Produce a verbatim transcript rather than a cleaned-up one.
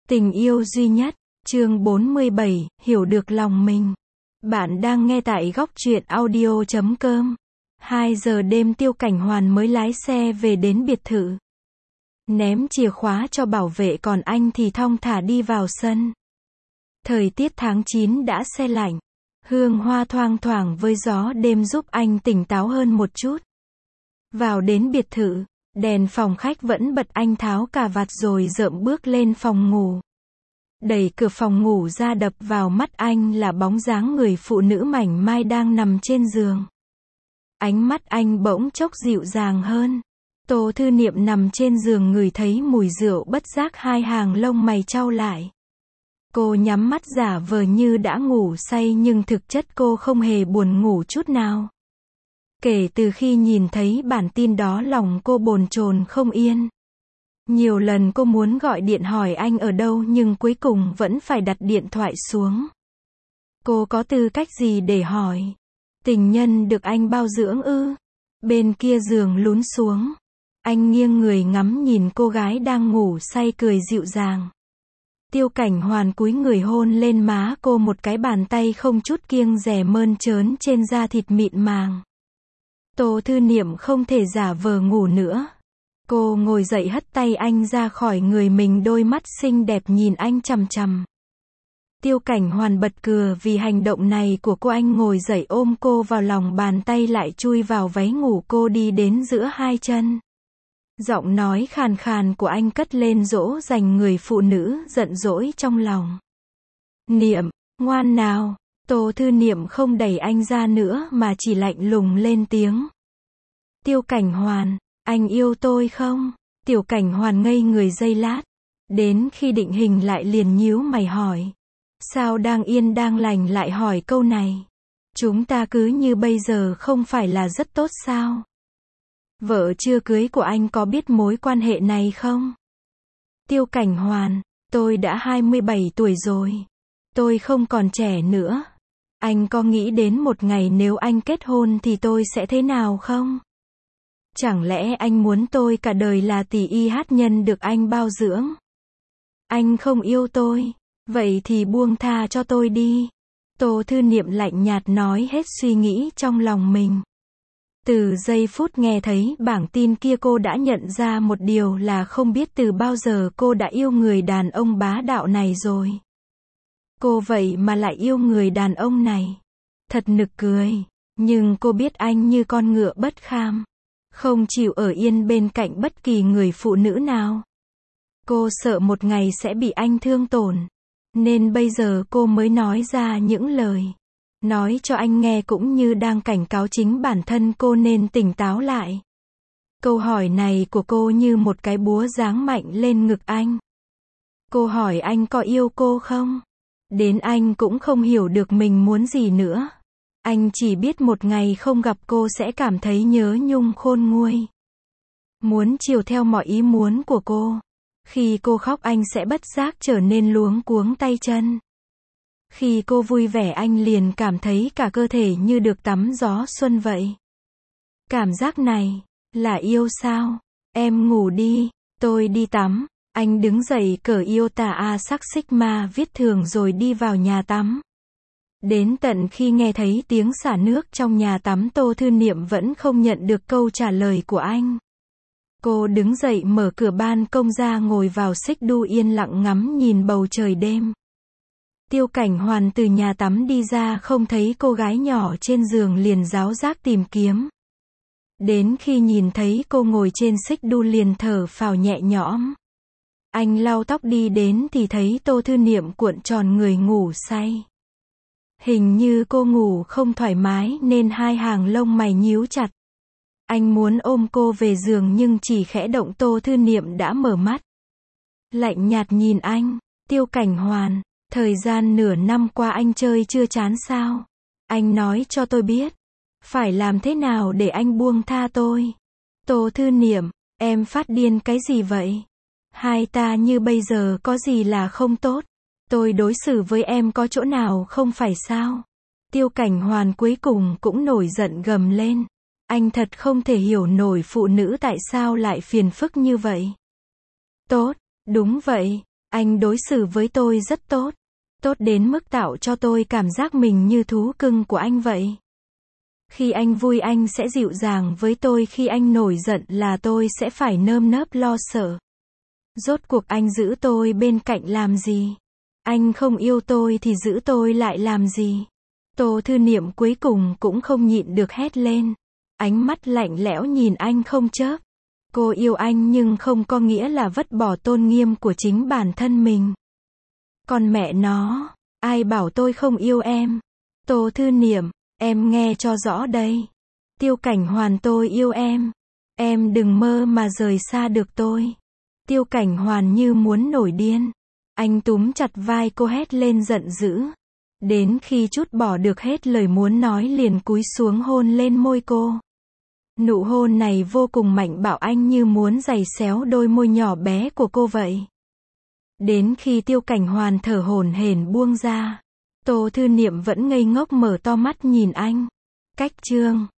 Tình yêu duy nhất, chương bốn mươi bảy, hiểu được lòng mình. Bạn đang nghe tại góc truyện audio chấm com. hai giờ đêm Tiêu Cảnh Hoàn mới lái xe về đến biệt thự. Ném chìa khóa cho bảo vệ còn anh thì thong thả đi vào sân. Thời tiết tháng chín đã se lạnh. Hương hoa thoang thoảng với gió đêm giúp anh tỉnh táo hơn một chút. Vào đến biệt thự, đèn phòng khách vẫn bật, anh tháo cà vạt rồi rợm bước lên phòng ngủ. Đẩy cửa phòng ngủ ra, đập vào mắt anh là bóng dáng người phụ nữ mảnh mai đang nằm trên giường. Ánh mắt anh bỗng chốc dịu dàng hơn. Tô Thư Niệm nằm trên giường ngửi thấy mùi rượu, bất giác hai hàng lông mày chau lại. Cô nhắm mắt giả vờ như đã ngủ say nhưng thực chất cô không hề buồn ngủ chút nào. Kể từ khi nhìn thấy bản tin đó, lòng cô bồn chồn không yên. Nhiều lần cô muốn gọi điện hỏi anh ở đâu nhưng cuối cùng vẫn phải đặt điện thoại xuống. Cô có tư cách gì để hỏi? Tình nhân được anh bao dưỡng ư? Bên kia giường lún xuống. Anh nghiêng người ngắm nhìn cô gái đang ngủ say, cười dịu dàng. Tiêu Cảnh Hoàn cúi người hôn lên má cô một cái, bàn tay không chút kiêng dè mơn trớn trên da thịt mịn màng. Tô Thư Niệm không thể giả vờ ngủ nữa. Cô ngồi dậy hất tay anh ra khỏi người mình, đôi mắt xinh đẹp nhìn anh chằm chằm. Tiêu Cảnh Hoàn bật cười vì hành động này của cô. Anh ngồi dậy ôm cô vào lòng, bàn tay lại chui vào váy ngủ cô, đi đến giữa hai chân. Giọng nói khàn khàn của anh cất lên dỗ dành người phụ nữ giận dỗi trong lòng. Niệm, ngoan nào. Tô Thư Niệm không đẩy anh ra nữa mà chỉ lạnh lùng lên tiếng. Tiêu Cảnh Hoàn, anh yêu tôi không? Tiêu Cảnh Hoàn ngây người giây lát. Đến khi định hình lại liền nhíu mày hỏi. Sao đang yên đang lành lại hỏi câu này? Chúng ta cứ như bây giờ không phải là rất tốt sao? Vợ chưa cưới của anh có biết mối quan hệ này không? Tiêu Cảnh Hoàn, tôi đã hai mươi bảy tuổi rồi. Tôi không còn trẻ nữa. Anh có nghĩ đến một ngày nếu anh kết hôn thì tôi sẽ thế nào không? Chẳng lẽ anh muốn tôi cả đời là tỷ y hát nhân được anh bao dưỡng? Anh không yêu tôi, vậy thì buông tha cho tôi đi. Tô Thư Niệm lạnh nhạt nói hết suy nghĩ trong lòng mình. Từ giây phút nghe thấy bảng tin kia, cô đã nhận ra một điều là không biết từ bao giờ cô đã yêu người đàn ông bá đạo này rồi. Cô vậy mà lại yêu người đàn ông này. Thật nực cười. Nhưng cô biết anh như con ngựa bất kham, không chịu ở yên bên cạnh bất kỳ người phụ nữ nào. Cô sợ một ngày sẽ bị anh thương tổn. Nên bây giờ cô mới nói ra những lời. Nói cho anh nghe cũng như đang cảnh cáo chính bản thân cô nên tỉnh táo lại. Câu hỏi này của cô như một cái búa giáng mạnh lên ngực anh. Cô hỏi anh có yêu cô không? Đến anh cũng không hiểu được mình muốn gì nữa. Anh chỉ biết một ngày không gặp cô sẽ cảm thấy nhớ nhung khôn nguôi. Muốn chiều theo mọi ý muốn của cô. Khi cô khóc anh sẽ bất giác trở nên luống cuống tay chân. Khi cô vui vẻ anh liền cảm thấy cả cơ thể như được tắm gió xuân vậy. Cảm giác này là yêu sao? Em ngủ đi, tôi đi tắm. Anh đứng dậy cởi iota A sắc sigma viết thường rồi đi vào nhà tắm. Đến tận khi nghe thấy tiếng xả nước trong nhà tắm, Tô Thư Niệm vẫn không nhận được câu trả lời của anh. Cô đứng dậy mở cửa ban công ra, ngồi vào xích đu yên lặng ngắm nhìn bầu trời đêm. Tiêu Cảnh Hoàn từ nhà tắm đi ra không thấy cô gái nhỏ trên giường liền ráo rác tìm kiếm. Đến khi nhìn thấy cô ngồi trên xích đu liền thở phào nhẹ nhõm. Anh lau tóc đi đến thì thấy Tô Thư Niệm cuộn tròn người ngủ say. Hình như cô ngủ không thoải mái nên hai hàng lông mày nhíu chặt. Anh muốn ôm cô về giường nhưng chỉ khẽ động Tô Thư Niệm đã mở mắt. Lạnh nhạt nhìn anh. Tiêu Cảnh Hoàn, thời gian nửa năm qua anh chơi chưa chán sao? Anh nói cho tôi biết. Phải làm thế nào để anh buông tha tôi? Tô Thư Niệm, em phát điên cái gì vậy? Hai ta như bây giờ có gì là không tốt? Tôi đối xử với em có chỗ nào không phải sao? Tiêu Cảnh Hoàn cuối cùng cũng nổi giận gầm lên. Anh thật không thể hiểu nổi phụ nữ tại sao lại phiền phức như vậy. Tốt, đúng vậy. Anh đối xử với tôi rất tốt. Tốt đến mức tạo cho tôi cảm giác mình như thú cưng của anh vậy. Khi anh vui anh sẽ dịu dàng với tôi, khi anh nổi giận là tôi sẽ phải nơm nớp lo sợ. Rốt cuộc anh giữ tôi bên cạnh làm gì? Anh không yêu tôi thì giữ tôi lại làm gì? Tô Thư Niệm cuối cùng cũng không nhịn được hét lên. Ánh mắt lạnh lẽo nhìn anh không chớp. Cô yêu anh nhưng không có nghĩa là vứt bỏ tôn nghiêm của chính bản thân mình. Còn mẹ nó, ai bảo tôi không yêu em? Tô Thư Niệm, em nghe cho rõ đây. Tiêu Cảnh Hoàn, tôi yêu em. Em đừng mơ mà rời xa được tôi. Tiêu Cảnh Hoàn như muốn nổi điên. Anh túm chặt vai cô hét lên giận dữ. Đến khi trút bỏ được hết lời muốn nói liền cúi xuống hôn lên môi cô. Nụ hôn này vô cùng mạnh bạo, anh như muốn giày xéo đôi môi nhỏ bé của cô vậy. Đến khi Tiêu Cảnh Hoàn thở hổn hển buông ra, Tô Thư Niệm vẫn ngây ngốc mở to mắt nhìn anh. Cách chương